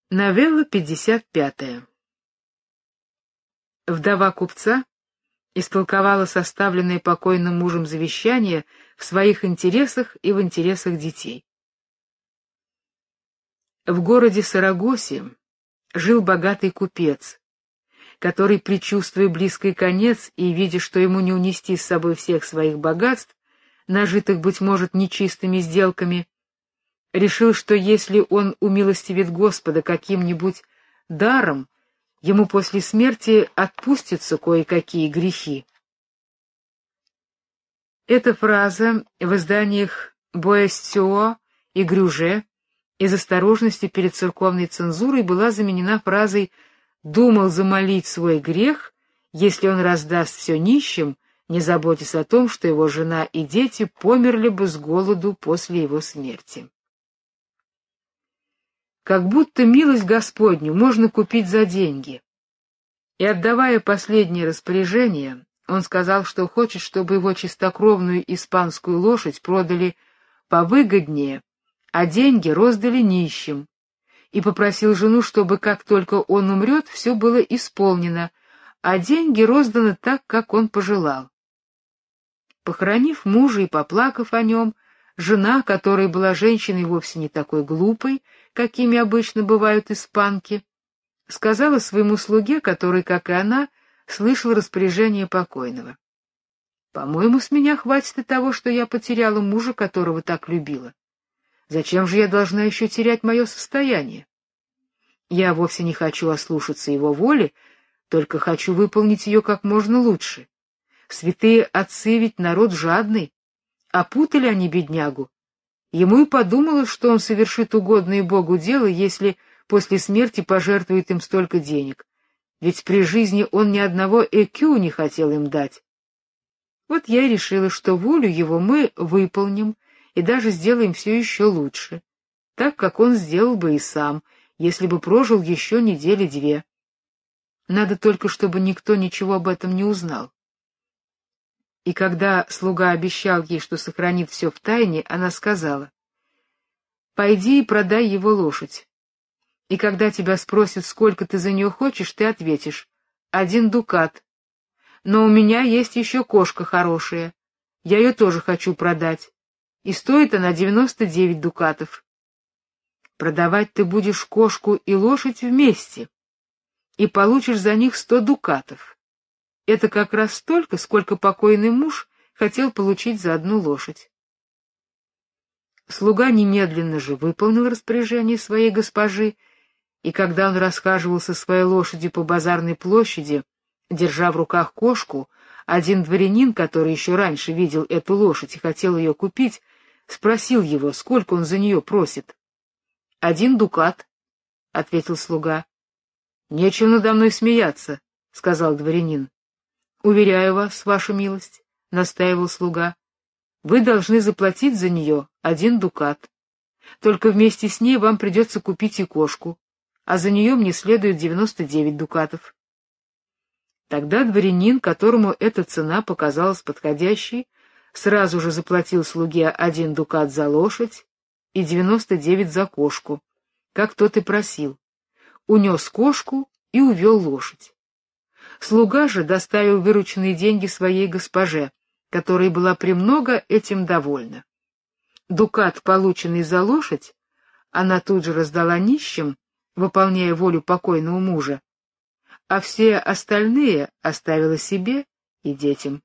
Новелла 55. Вдова купца истолковала составленное покойным мужем завещание в своих интересах и в интересах детей. В городе Сарагосе жил богатый купец, который, предчувствуя близкий конец и видя, что ему не унести с собой всех своих богатств, нажитых, быть может, нечистыми сделками, решил, что если он умилостивит Господа каким-нибудь даром, ему после смерти отпустятся кое-какие грехи. Эта фраза в изданиях Боэстюо и Грюже из осторожности перед церковной цензурой была заменена фразой «думал замолить свой грех, если он раздаст все нищим, не заботясь о том, что его жена и дети померли бы с голоду после его смерти». Как будто милость Господню можно купить за деньги. И отдавая последнее распоряжение, он сказал, что хочет, чтобы его чистокровную испанскую лошадь продали повыгоднее, а деньги роздали нищим, и попросил жену, чтобы как только он умрет, все было исполнено, а деньги розданы так, как он пожелал. Похоронив мужа и поплакав о нем, жена, которая была женщиной вовсе не такой глупой, какими обычно бывают испанки, сказала своему слуге, который, как и она, слышал распоряжение покойного: «По-моему, с меня хватит и того, что я потеряла мужа, которого так любила. Зачем же я должна еще терять мое состояние? Я вовсе не хочу ослушаться его воли, только хочу выполнить ее как можно лучше. Святые отцы ведь народ жадный, опутали они беднягу. Ему и подумалось, что он совершит угодное Богу дело, если после смерти пожертвует им столько денег, ведь при жизни он ни одного ЭКЮ не хотел им дать. Вот я и решила, что волю его мы выполним и даже сделаем все еще лучше, так как он сделал бы и сам, если бы прожил еще недели-две. Надо только, чтобы никто ничего об этом не узнал». И когда слуга обещал ей, что сохранит все в тайне, она сказала: «Пойди и продай его лошадь. И когда тебя спросят, сколько ты за нее хочешь, ты ответишь: 1 дукат. Но у меня есть еще кошка хорошая. Я ее тоже хочу продать. И стоит она 99 дукатов. Продавать ты будешь кошку и лошадь вместе, и получишь за них 100 дукатов. Это как раз столько, сколько покойный муж хотел получить за одну лошадь». Слуга немедленно же выполнил распоряжение своей госпожи, и когда он расхаживал со своей лошадью по базарной площади, держа в руках кошку, один дворянин, который еще раньше видел эту лошадь и хотел ее купить, спросил его, сколько он за нее просит. 1 дукат, — ответил слуга. — Нечего надо мной смеяться, — сказал дворянин. — Уверяю вас, ваша милость, — настаивал слуга, — вы должны заплатить за нее 1 дукат. Только вместе с ней вам придется купить и кошку, а за нее мне следует 99 дукатов. Тогда дворянин, которому эта цена показалась подходящей, сразу же заплатил слуге 1 дукат за лошадь и 99 за кошку, как тот и просил, унес кошку и увел лошадь. Слуга же доставил вырученные деньги своей госпоже, которая была премного этим довольна. Дукат, полученный за лошадь, она тут же раздала нищим, выполняя волю покойного мужа, а все остальные оставила себе и детям.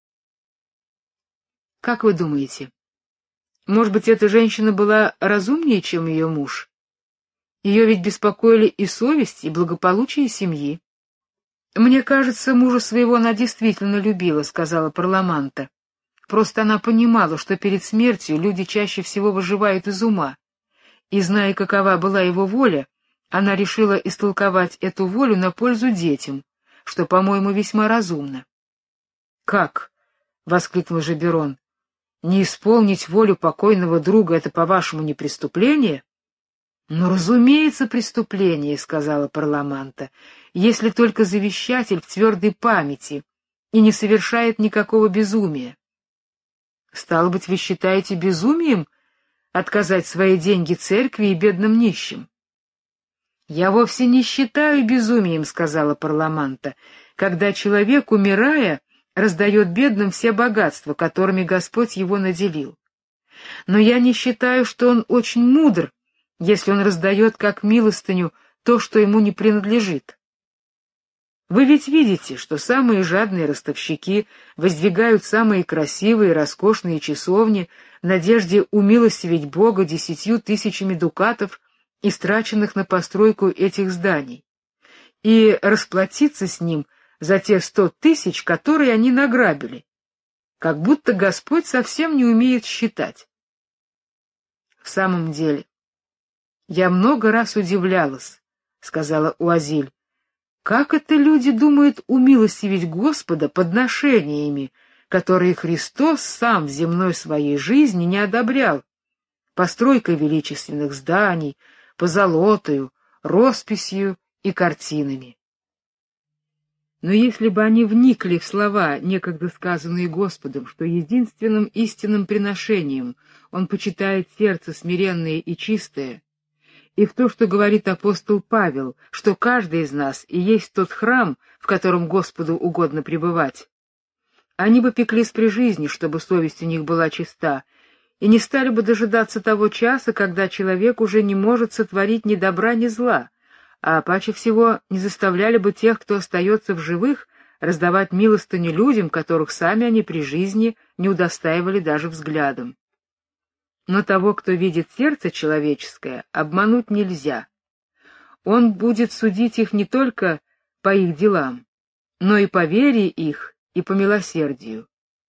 Как вы думаете, может быть, эта женщина была разумнее, чем ее муж? Ее ведь беспокоили и совесть, и благополучие семьи. «Мне кажется, мужа своего она действительно любила», — сказала Парламанта. «Просто она понимала, что перед смертью люди чаще всего выживают из ума, и, зная, какова была его воля, она решила истолковать эту волю на пользу детям, что, по-моему, весьма разумно». «Как?» — воскликнул Жаберон. «Не исполнить волю покойного друга — это, по-вашему, не преступление?» «Ну, разумеется, преступление», — сказала Парламанта, «если только завещатель в твердой памяти и не совершает никакого безумия». «Стало быть, вы считаете безумием отказать свои деньги церкви и бедным нищим?» «Я вовсе не считаю безумием, — сказала Парламанта, — когда человек, умирая, раздает бедным все богатства, которыми Господь его наделил. Но я не считаю, что он очень мудр, если он раздает как милостыню то, что ему не принадлежит. Вы ведь видите, что самые жадные ростовщики воздвигают самые красивые и роскошные часовни в надежде умилостивить Бога 10 000 дукатов, истраченных на постройку этих зданий, и расплатиться с ним за те 100 000, которые они награбили, как будто Господь совсем не умеет считать. В самом деле, я много раз удивлялась, — сказала Уазиль, — как это люди думают умилостивить Господа подношениями, которые Христос сам в земной своей жизни не одобрял, постройкой величественных зданий, позолотою, росписью и картинами. Но если бы они вникли в слова, некогда сказанные Господом, что единственным истинным приношением Он почитает сердце смиренное и чистое, и в то, что говорит апостол Павел, что каждый из нас и есть тот храм, в котором Господу угодно пребывать, они бы пеклись при жизни, чтобы совесть у них была чиста, и не стали бы дожидаться того часа, когда человек уже не может сотворить ни добра, ни зла, а паче всего не заставляли бы тех, кто остается в живых, раздавать милостыню людям, которых сами они при жизни не удостаивали даже взглядом. Но того, кто видит сердце человеческое, обмануть нельзя. Он будет судить их не только по их делам, но и по вере их и по милосердию.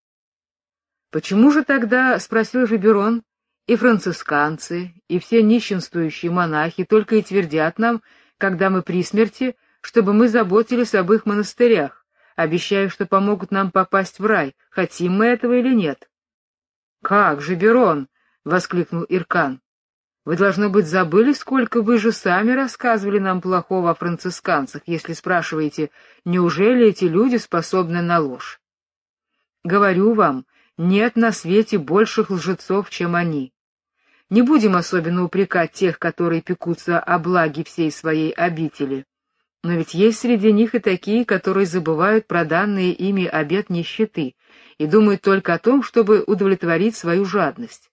Почему же тогда, — спросил Жиберон, — и францисканцы, и все нищенствующие монахи только и твердят нам, когда мы при смерти, чтобы мы заботились об их монастырях, обещая, что помогут нам попасть в рай, хотим мы этого или нет? — Как, Жиберон! — воскликнул Иркан. — Вы, должно быть, забыли, сколько вы же сами рассказывали нам плохого о францисканцах, если спрашиваете, неужели эти люди способны на ложь? Говорю вам, нет на свете больших лжецов, чем они. Не будем особенно упрекать тех, которые пекутся о благе всей своей обители, но ведь есть среди них и такие, которые забывают про данные ими обет нищеты и думают только о том, чтобы удовлетворить свою жадность.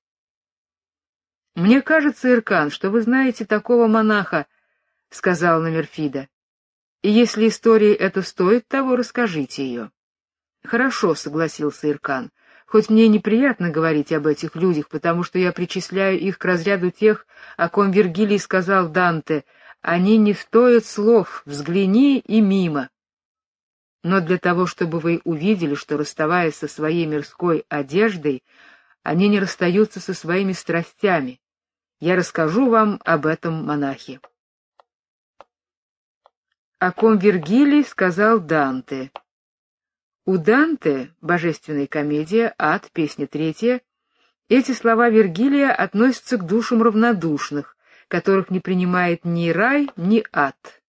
«Мне кажется, Иркан, что вы знаете такого монаха, — сказал Номерфида, — и если история эта стоит того, расскажите ее». «Хорошо, — согласился Иркан, — хоть мне неприятно говорить об этих людях, потому что я причисляю их к разряду тех, о ком Вергилий сказал Данте: «Они не стоят слов, взгляни и мимо». Но для того, чтобы вы увидели, что, расставаясь со своей мирской одеждой, они не расстаются со своими страстями, я расскажу вам об этом монахе. О ком Вергилий сказал Данте. У Данте, Божественная комедия, Ад, песня 3, эти слова Вергилия относятся к душам равнодушных, которых не принимает ни рай, ни ад.